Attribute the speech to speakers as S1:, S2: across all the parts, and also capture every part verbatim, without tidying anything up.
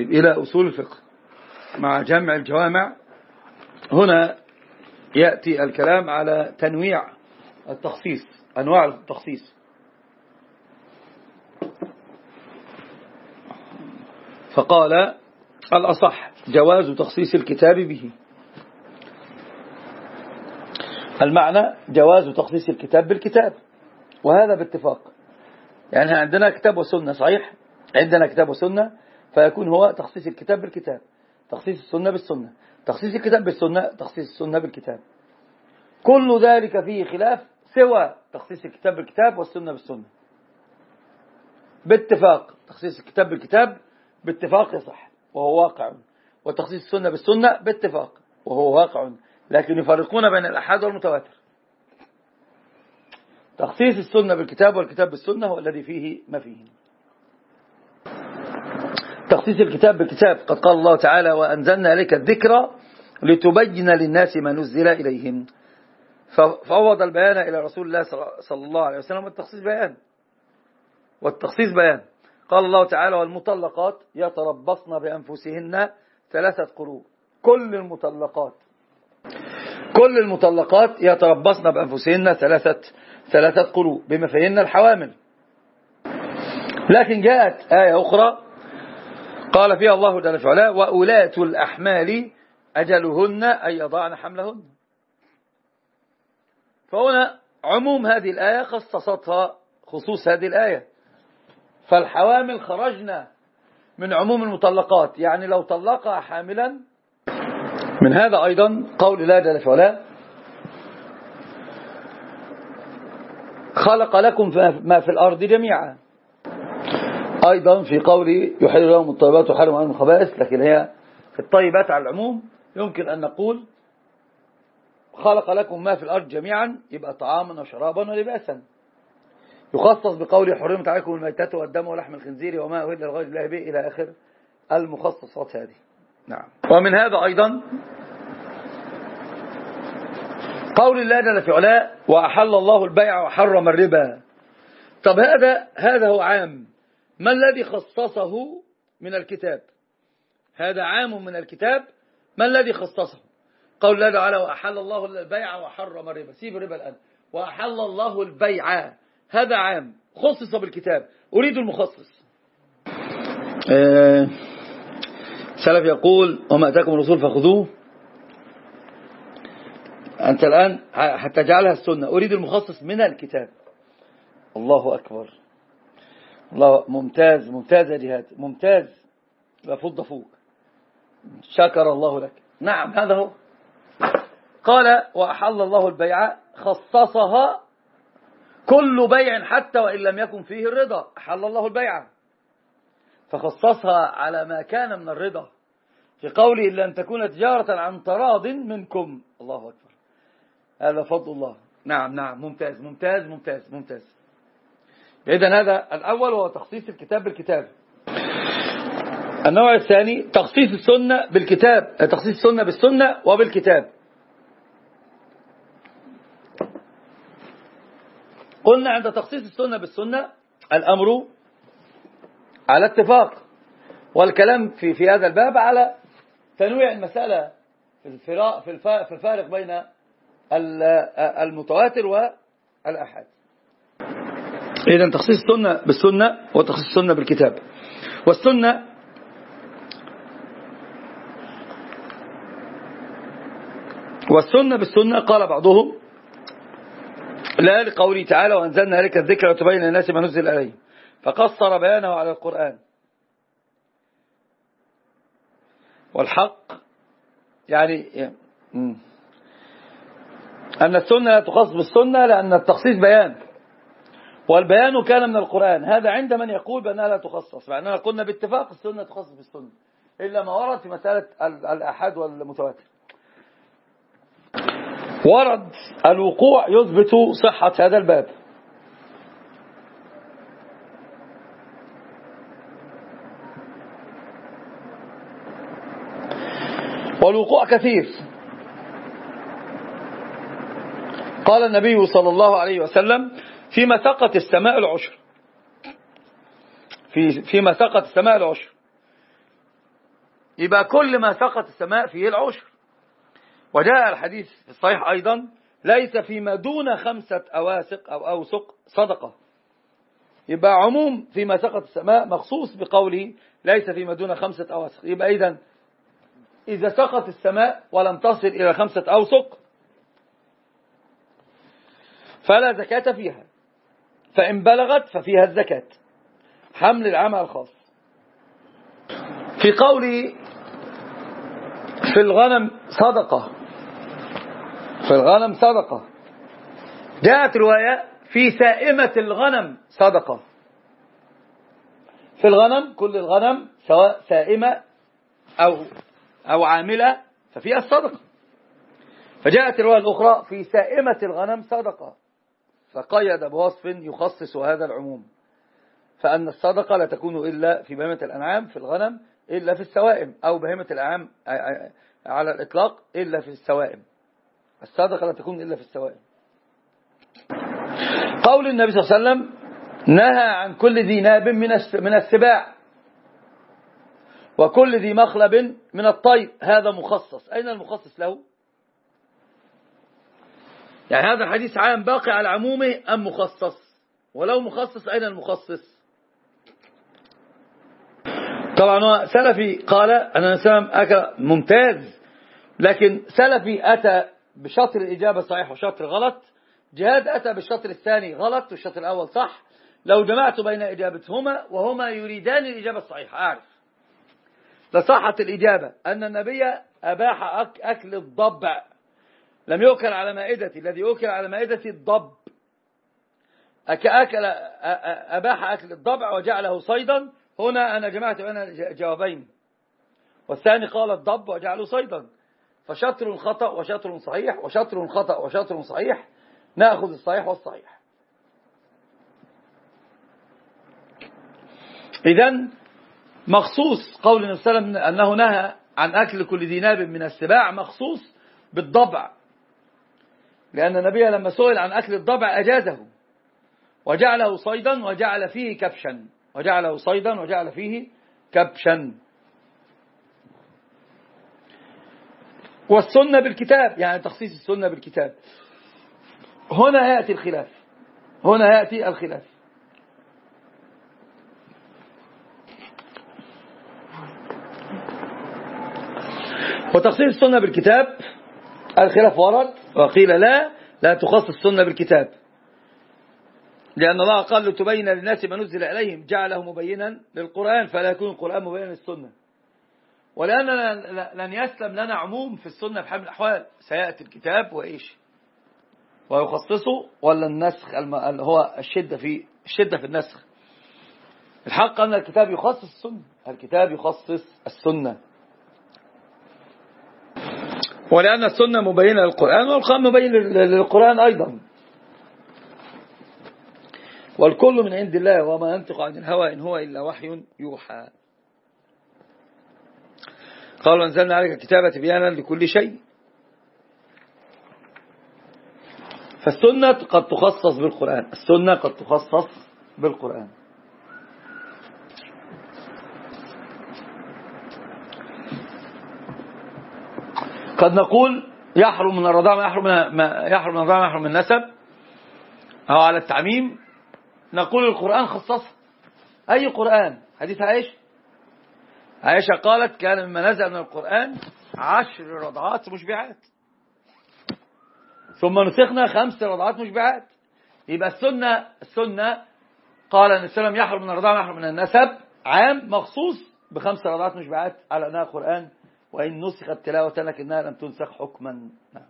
S1: طيب إلى أصول الفقه مع جمع الجوامع. هنا يأتي الكلام على تنويع التخصيص، أنواع التخصيص. فقال الأصح جواز تخصيص الكتاب به. المعنى جواز تخصيص الكتاب بالكتاب، وهذا باتفاق. يعني عندنا كتاب وسنة، صحيح، عندنا كتاب وسنة، فيكون هو تخصيص الكتاب بالكتاب، تخصيص السنة بالسنة، تخصيص الكتاب بالسنة، تخصيص السنة بالكتاب. كل ذلك فيه خلاف سوى تخصيص الكتاب بالكتاب والسنة بالسنة. باتفاق تخصيص الكتاب بالكتاب باتفاق يصح وهو واقع، وتخصيص السنة بالسنة باتفاق وهو واقع، لكن يفرقون بين الأحاد والمتواتر. تخصيص السنة بالكتاب والكتاب بالسنة هو الذي فيه ما فيه. تخصيص الكتاب بالكتاب قد قال الله تعالى وأنزلنا إليك الذكر لتبين للناس ما نزل إليهم، ففوض البيان إلى رسول الله صلى الله عليه وسلم. والتخصيص بيان والتخصيص بيان. قال الله تعالى والمطلقات يتربصن بأنفسهن ثلاثة قروء. كل المطلقات كل المطلقات يتربصن بأنفسهن ثلاثة ثلاثة قروء بما فيهن الحوامل. لكن جاءت آية أخرى قال فيها الله جل وعلا وأولاة الأحمال أجلهن أن يضعن حملهن. فهنا عموم هذه الآية خصصتها خصوص هذه الآية، فالحوامل خرجنا من عموم المطلقات. يعني لو طلقها حاملا، من هذا أيضا قول الله جل وعلا خلق لكم ما في الأرض جميعا. أيضا في قوله يحل لهم الطيبات وحرم عليهم الخبائث، لكن هي في الطيبات على العموم. يمكن أن نقول خلق لكم ما في الأرض جميعا، يبقى طعاما وشرابا ولباسا. يخصص بقوله حرمت عليكم الميتة والدم ولحم الخنزير وما أهل لغير الله به إلى آخر المخصصات هذه. نعم. ومن هذا أيضا قول الله جل في علاه وأحل الله البيع وحرم الربا. طب هذا هذا هو عام، ما الذي خصصه من الكتاب؟ هذا عام من الكتاب، ما الذي خصصه؟ قول الله تعالى وأحل الله البيع وحرم الربا. سيب الربا الآن. وأحل الله البيع، هذا عام خصص بالكتاب. أريد المخصص. آه سلف يقول وما أتاكم الرسول فخذوه. أنت الآن حتى جعلها السنة. أريد المخصص من الكتاب. الله أكبر، الله ممتاز ممتاز يا جهاد، ممتاز. لفض فوق، شكر الله لك. نعم هذا هو. قال وأحل الله البيع، خصصها كل بيع حتى وإن لم يكن فيه الرضا. أحل الله البيع فخصصها على ما كان من الرضا في قوله إلا أن تكون تجارة عن تراض منكم. الله أكبر، هذا فضل الله. نعم نعم ممتاز ممتاز ممتاز ممتاز. إذن هذا الأول هو تخصيص الكتاب بالكتاب. النوع الثاني تخصيص السنة بالكتاب، تخصيص السنة بالسنة وبالكتاب. قلنا عند تخصيص السنة بالسنة الأمر على اتفاق، والكلام في في هذا الباب على تنويع المسألة في الفارق بين المتواتر والآحاد. إذن تخصيص السنة بالسنة وتخصيص السنة بالكتاب. والسنة والسنة بالسنة قال بعضهم لا لقوله تعالى وأنزلنا إليك الذكر وتبين للناس ما نزل إليه، فقصر بيانه على القرآن. والحق يعني أن السنة لا تخصص بالسنة لأن التخصيص بيان، والبيان كان من القرآن. هذا عند من يقول بأنها لا تخصص، مع أننا قلنا باتفاق السنة تخصص بالسنة إلا ما ورد في مسألة الآحاد والمتواتر. ورد الوقوع يثبت صحة هذا الباب. والوقوع كثير. قال النبي صلى الله عليه وسلم فيما سقط السماء العشر في فيما سقط السماء العشر يبقى كل ما سقط السماء فيه العشر. وجاء الحديث في الصحيح أيضا ليس فيما دون خمسة أواسق أو أوسق صدقة. يبقى عموم فيما سقط السماء مخصوص بقوله ليس فيما دون خمسة أواسق. يبقى إذن إذا سقط السماء ولم تصل إلى خمسة أوسق فلا زكاة فيها، فإن بلغت ففيها الزكاة، حمل العام الخاص. في قوله في الغنم صدقة، في الغنم صدقة، جاءت رواية في سائمة الغنم صدقة. في الغنم كل الغنم سواء سائمة أو أو عاملة ففيها الصدقة. فجاءت الرواية الأخرى في سائمة الغنم صدقة، فقيد بوصف يخصص هذا العموم، فأن الصدقة لا تكون إلا في بهيمة الأنعام في الغنم إلا في السوائم، أو بهيمة الأنعام على الإطلاق إلا في السوائم. الصدقة لا تكون إلا في السوائم. قول النبي صلى الله عليه وسلم نهى عن كل ذي ناب من السباع وكل ذي مخلب من الطير، هذا مخصص. أين المخصص له؟ يعني هذا الحديث عام باقي على عمومه أم مخصص؟ ولو مخصص أين المخصص؟ طبعا هو سلفي قال أن سلم أكل ممتاز، لكن سلفي أتى بشطر الإجابة صحيح وشطر غلط. جهاد أتى بالشطر الثاني غلط والشطر الأول صح. لو جمعت بين إجابتهما وهما يريدان الإجابة الصحيحة أعرف لصحت الإجابة أن النبي أباح أكل الضبع، لم يؤكل على مائدتي، الذي يؤكل على مائدتي الضب. أكل أباح أكل الضبع وجعله صيدا. هنا أنا جمعت بين جوابين، والثاني قال الضب وجعله صيدا، فشطر خطأ وشطر صحيح وشطر خطأ وشطر صحيح، نأخذ الصحيح والصحيح. إذن مخصوص قول النبي صلى الله عليه وسلم أنه نهى عن أكل كل ذي ناب من السباع مخصوص بالضبع، لأن النبي لما سئل عن أكل الضبع أجازه وجعله صيدا وجعل فيه كبشا، وجعله صيدا وجعل فيه كبشا. والسنة بالكتاب، يعني تخصيص السنة بالكتاب، هنا يأتي الخلاف، هنا يأتي الخلاف. وتخصيص السنة بالكتاب الخلاف ورد، وقيل لا لا تخصص السنة بالكتاب، لأن الله قال لتبين للناس ما نزل إليهم، جعله مبينا للقرآن فلا يكون القرآن مبينا للسنة. ولأننا لن يسلم لنا عموم في السنة بحال من الأحوال، سيأتي الكتاب وإيش ويخصصه، ولا النسخ هو الشدة في الشدة في النسخ. الحق أن الكتاب يخصص السنة، الكتاب يخصص السنة، ولأن السنة مبينة للقرآن والقرآن مبين للقرآن أيضا، والكل من عند الله وما ينطق عن الهوى إن هو إلا وحي يوحى. قالوا أنزلنا عليك الكتاب تبيانا لكل شيء. فالسنة قد تخصص بالقرآن، السنة قد تخصص بالقرآن. قد نقول يحرم من الرضاعة ما يحرم ما يحرم من الرضاعة ما يحرم من النسب، أو على التعميم نقول القرآن خصصه. أي قرآن؟ حديث عائشة، عائشة قالت كان مما نزل من القرآن عشر رضعات مشبعات، ثم نسخنا خمس رضعات مشبعات. يبقى السنة السنة قال أن السلام يحرم من الرضاعة ما يحرم من النسب عام مخصوص بخمس رضعات مشبعات على أنها قرآن، وإن نسخت تلاوة لكنها لم تنسخ حكما.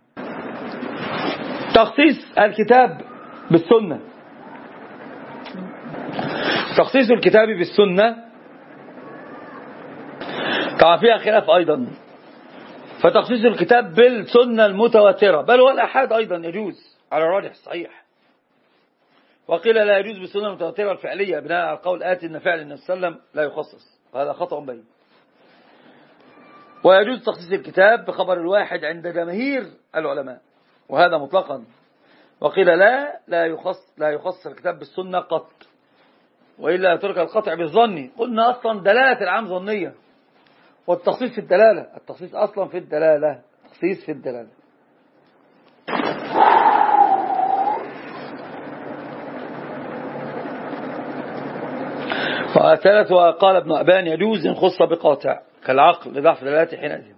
S1: تخصيص الكتاب بالسنة، تخصيص الكتاب بالسنة طبعا فيها خلاف أيضا. فتخصيص الكتاب بالسنة المتواترة بل والأحاد أيضا يجوز على الراجح الصحيح، وقيل لا يجوز بالسنة المتواترة الفعلية بناء على قول آتي أن فعل النبي صلى الله عليه وسلم لا يخصص، وهذا خطأ بين. ويجوز تخصيص الكتاب بخبر الواحد عند جماهير العلماء، وهذا مطلقا. وقيل لا لا يخص لا يخص الكتاب بالسنة قط، وإلا يترك القطع بالظن. قلنا أصلا دلالة العام ظنية، والتخصيص في الدلالة، التخصيص أصلا في الدلالة، تخصيص في الدلالة. وثالث وقال ابن أبان يجوز إن خص بقاطع كالعقل لضعف دلالته حينئذ.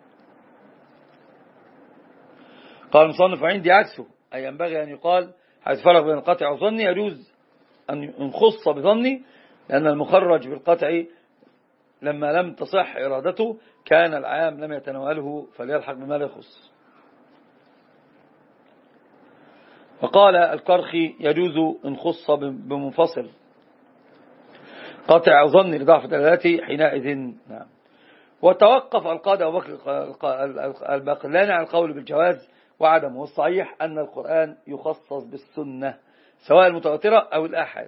S1: قال المصنف عندي عكسه، أي ينبغي أن يقال حيث فرق بين القطع وظني يجوز أن ينخص بظني، لأن المخرج بالقطع لما لم تصح إرادته كان العام لم يتناوله فليلحق بما لا يخص. وقال الكرخي يجوز إن خص بمنفصل قطع أو ظني لضعف دلالته حينئذ. نعم. وتوقف القاضي أبو بكر الباقلاني على القول بالجواز وعدمه، والصحيح أن القرآن يخصص بالسنة سواء المتواترة أو الآحاد.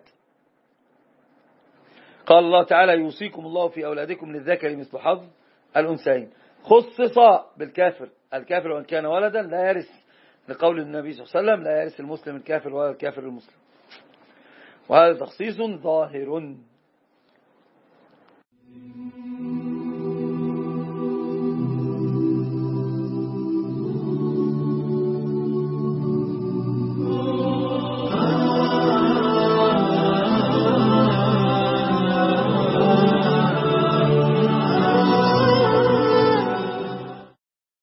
S1: قال الله تعالى يوصيكم الله في أولادكم للذكر مثل حظ الأنثيين، خصص بالكافر، الكافر وإن كان ولدا لا يرث، لقول النبي صلى الله عليه وسلم لا يرث المسلم الكافر ولا الكافر المسلم، وهذا تخصيص ظاهر.